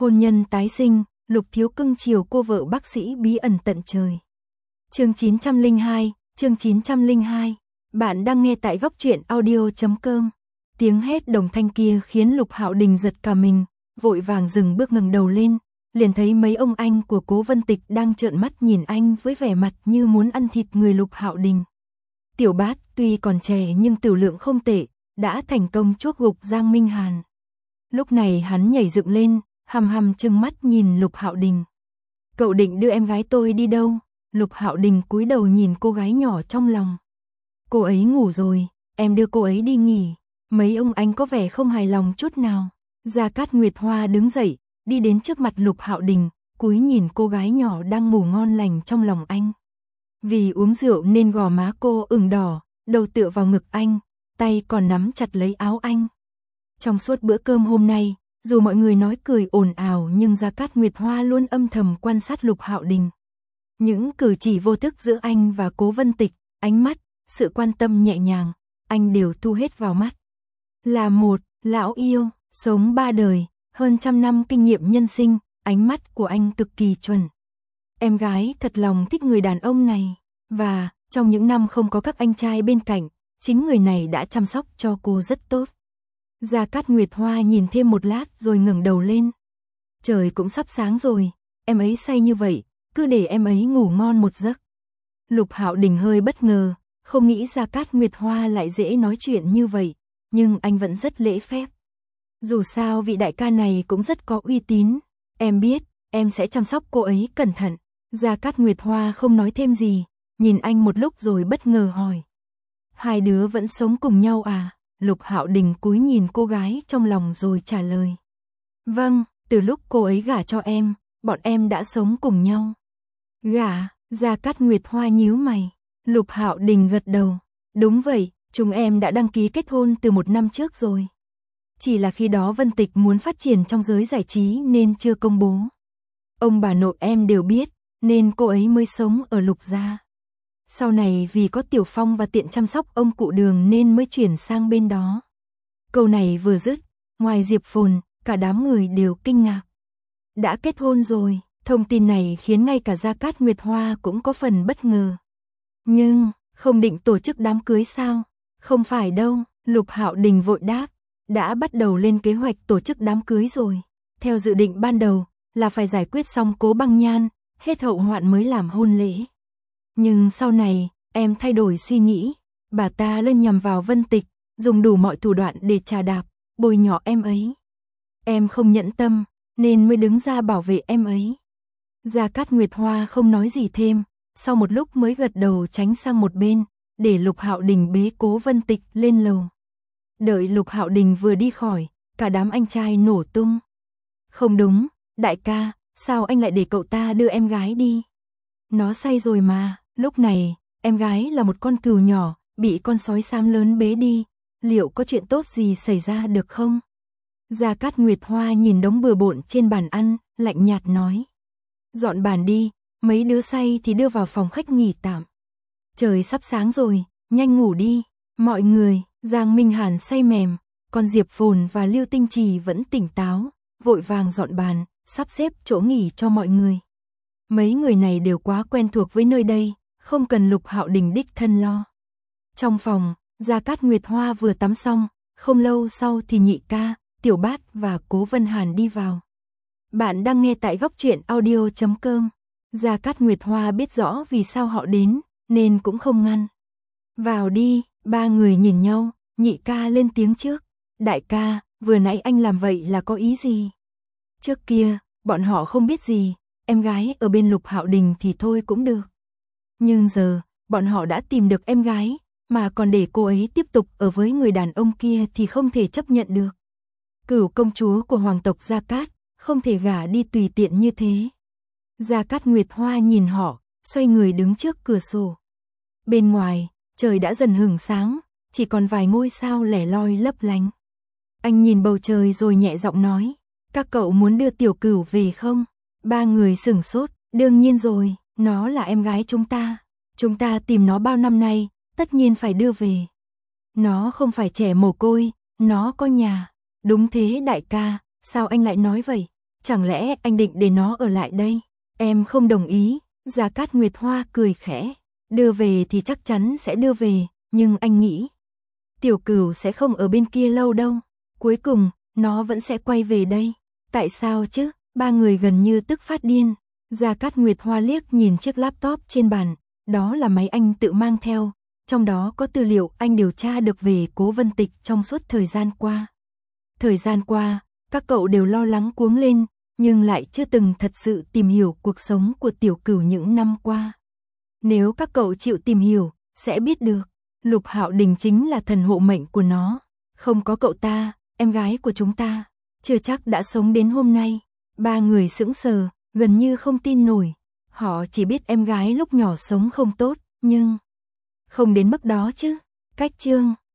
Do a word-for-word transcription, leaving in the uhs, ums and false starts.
Hôn nhân tái sinh, Lục Thiếu cưng chiều cô vợ bác sĩ bí ẩn tận trời. Chương chín trăm lẻ hai, chương chín trăm lẻ hai. Bạn đang nghe tại góc truyện audio chấm com. Tiếng hét đồng thanh kia khiến Lục Hạo Đình giật cả mình, vội vàng dừng bước ngẩng đầu lên, liền thấy mấy ông anh của Cố Vân Tịch đang trợn mắt nhìn anh với vẻ mặt như muốn ăn thịt người Lục Hạo Đình. Tiểu Bát tuy còn trẻ nhưng tiểu lượng không tệ, đã thành công chuốc gục Giang Minh Hàn. Lúc này hắn nhảy dựng lên, hằm hằm trừng mắt nhìn Lục Hạo Đình. Cậu định đưa em gái tôi đi đâu? Lục Hạo Đình cúi đầu nhìn cô gái nhỏ trong lòng. Cô ấy ngủ rồi, em đưa cô ấy đi nghỉ. Mấy ông anh có vẻ không hài lòng chút nào. Gia Cát Nguyệt Hoa đứng dậy, đi đến trước mặt Lục Hạo Đình, cúi nhìn cô gái nhỏ đang ngủ ngon lành trong lòng anh. Vì uống rượu nên gò má cô ửng đỏ, đầu tựa vào ngực anh, tay còn nắm chặt lấy áo anh. Trong suốt bữa cơm hôm nay, dù mọi người nói cười ồn ào nhưng Gia Cát Nguyệt Hoa luôn âm thầm quan sát Lục Hạo Đình. Những cử chỉ vô thức giữa anh và Cố Vân Tịch, ánh mắt, sự quan tâm nhẹ nhàng, anh đều thu hết vào mắt. Là một lão yêu, sống ba đời, hơn trăm năm kinh nghiệm nhân sinh, ánh mắt của anh cực kỳ chuẩn. Em gái thật lòng thích người đàn ông này, và trong những năm không có các anh trai bên cạnh, chính người này đã chăm sóc cho cô rất tốt. Gia Cát Nguyệt Hoa nhìn thêm một lát rồi ngẩng đầu lên. Trời cũng sắp sáng rồi, em ấy say như vậy, cứ để em ấy ngủ ngon một giấc. Lục Hạo Đình hơi bất ngờ, không nghĩ Gia Cát Nguyệt Hoa lại dễ nói chuyện như vậy, nhưng anh vẫn rất lễ phép. Dù sao vị đại ca này cũng rất có uy tín, em biết, em sẽ chăm sóc cô ấy cẩn thận. Gia Cát Nguyệt Hoa không nói thêm gì, nhìn anh một lúc rồi bất ngờ hỏi. Hai đứa vẫn sống cùng nhau à? Lục Hạo Đình cúi nhìn cô gái trong lòng rồi trả lời. Vâng, từ lúc cô ấy gả cho em, bọn em đã sống cùng nhau. Gả? Gia Cát Nguyệt Hoa nhíu mày. Lục Hạo Đình gật đầu. Đúng vậy, chúng em đã đăng ký kết hôn từ một năm trước rồi. Chỉ là khi đó Vân Tịch muốn phát triển trong giới giải trí nên chưa công bố. Ông bà nội em đều biết, nên cô ấy mới sống ở Lục gia. Sau này vì có Tiểu Phong và tiện chăm sóc ông cụ Đường nên mới chuyển sang bên đó. Câu này vừa dứt, ngoài Diệp Phồn, cả đám người đều kinh ngạc. Đã kết hôn rồi, thông tin này khiến ngay cả Gia Cát Nguyệt Hoa cũng có phần bất ngờ. Nhưng, không định tổ chức đám cưới sao? Không phải đâu, Lục Hạo Đình vội đáp, đã bắt đầu lên kế hoạch tổ chức đám cưới rồi. Theo dự định ban đầu, là phải giải quyết xong Cố Băng Nhan, hết hậu hoạn mới làm hôn lễ. Nhưng sau này, em thay đổi suy nghĩ, bà ta lên nhằm vào Vân Tịch, dùng đủ mọi thủ đoạn để trà đạp, bôi nhọ em ấy. Em không nhẫn tâm, nên mới đứng ra bảo vệ em ấy. Gia Cát Nguyệt Hoa không nói gì thêm, sau một lúc mới gật đầu tránh sang một bên, để Lục Hạo Đình bế Cố Vân Tịch lên lầu. Đợi Lục Hạo Đình vừa đi khỏi, cả đám anh trai nổ tung. Không đúng, đại ca, sao anh lại để cậu ta đưa em gái đi? Nó say rồi mà. Lúc này, em gái là một con cừu nhỏ, bị con sói xám lớn bế đi, liệu có chuyện tốt gì xảy ra được không? Gia Cát Nguyệt Hoa nhìn đống bừa bộn trên bàn ăn, lạnh nhạt nói. Dọn bàn đi, mấy đứa say thì đưa vào phòng khách nghỉ tạm. Trời sắp sáng rồi, nhanh ngủ đi. Mọi người, Giang Minh Hàn say mềm, còn Diệp Phồn và Lưu Tinh Trì vẫn tỉnh táo, vội vàng dọn bàn, sắp xếp chỗ nghỉ cho mọi người. Mấy người này đều quá quen thuộc với nơi đây, không cần Lục Hạo Đình đích thân lo. Trong phòng, Gia Cát Nguyệt Hoa vừa tắm xong, không lâu sau thì Nhị ca, Tiểu Bát và Cố Vân Hàn đi vào. Bạn đang nghe tại góc truyện audio chấm com. Gia Cát Nguyệt Hoa biết rõ vì sao họ đến, nên cũng không ngăn. Vào đi, ba người nhìn nhau, Nhị ca lên tiếng trước. Đại ca, vừa nãy anh làm vậy là có ý gì? Trước kia, bọn họ không biết gì, em gái ở bên Lục Hạo Đình thì thôi cũng được. Nhưng giờ, bọn họ đã tìm được em gái, mà còn để cô ấy tiếp tục ở với người đàn ông kia thì không thể chấp nhận được. Cửu công chúa của hoàng tộc Gia Cát, không thể gả đi tùy tiện như thế. Gia Cát Nguyệt Hoa nhìn họ, xoay người đứng trước cửa sổ. Bên ngoài, trời đã dần hửng sáng, chỉ còn vài ngôi sao lẻ loi lấp lánh. Anh nhìn bầu trời rồi nhẹ giọng nói, các cậu muốn đưa Tiểu Cửu về không? Ba người sửng sốt, đương nhiên rồi, nó là em gái chúng ta. Chúng ta tìm nó bao năm nay, tất nhiên phải đưa về. Nó không phải trẻ mồ côi, nó có nhà. Đúng thế đại ca, sao anh lại nói vậy? Chẳng lẽ anh định để nó ở lại đây? Em không đồng ý. Gia Cát Nguyệt Hoa cười khẽ. Đưa về thì chắc chắn sẽ đưa về, nhưng anh nghĩ Tiểu Cửu sẽ không ở bên kia lâu đâu. Cuối cùng, nó vẫn sẽ quay về đây. Tại sao chứ? Ba người gần như tức phát điên. Gia Cát Nguyệt Hoa liếc nhìn chiếc laptop trên bàn. Đó là máy anh tự mang theo. Trong đó có tư liệu anh điều tra được về Cố Vân Tịch trong suốt thời gian qua. Thời gian qua, các cậu đều lo lắng cuống lên, nhưng lại chưa từng thật sự tìm hiểu cuộc sống của Tiểu Cửu những năm qua. Nếu các cậu chịu tìm hiểu, sẽ biết được, Lục Hạo Đình chính là thần hộ mệnh của nó. Không có cậu ta, em gái của chúng ta, chưa chắc đã sống đến hôm nay. Ba người sững sờ, gần như không tin nổi. Họ chỉ biết em gái lúc nhỏ sống không tốt, nhưng không đến mức đó chứ. Cách chương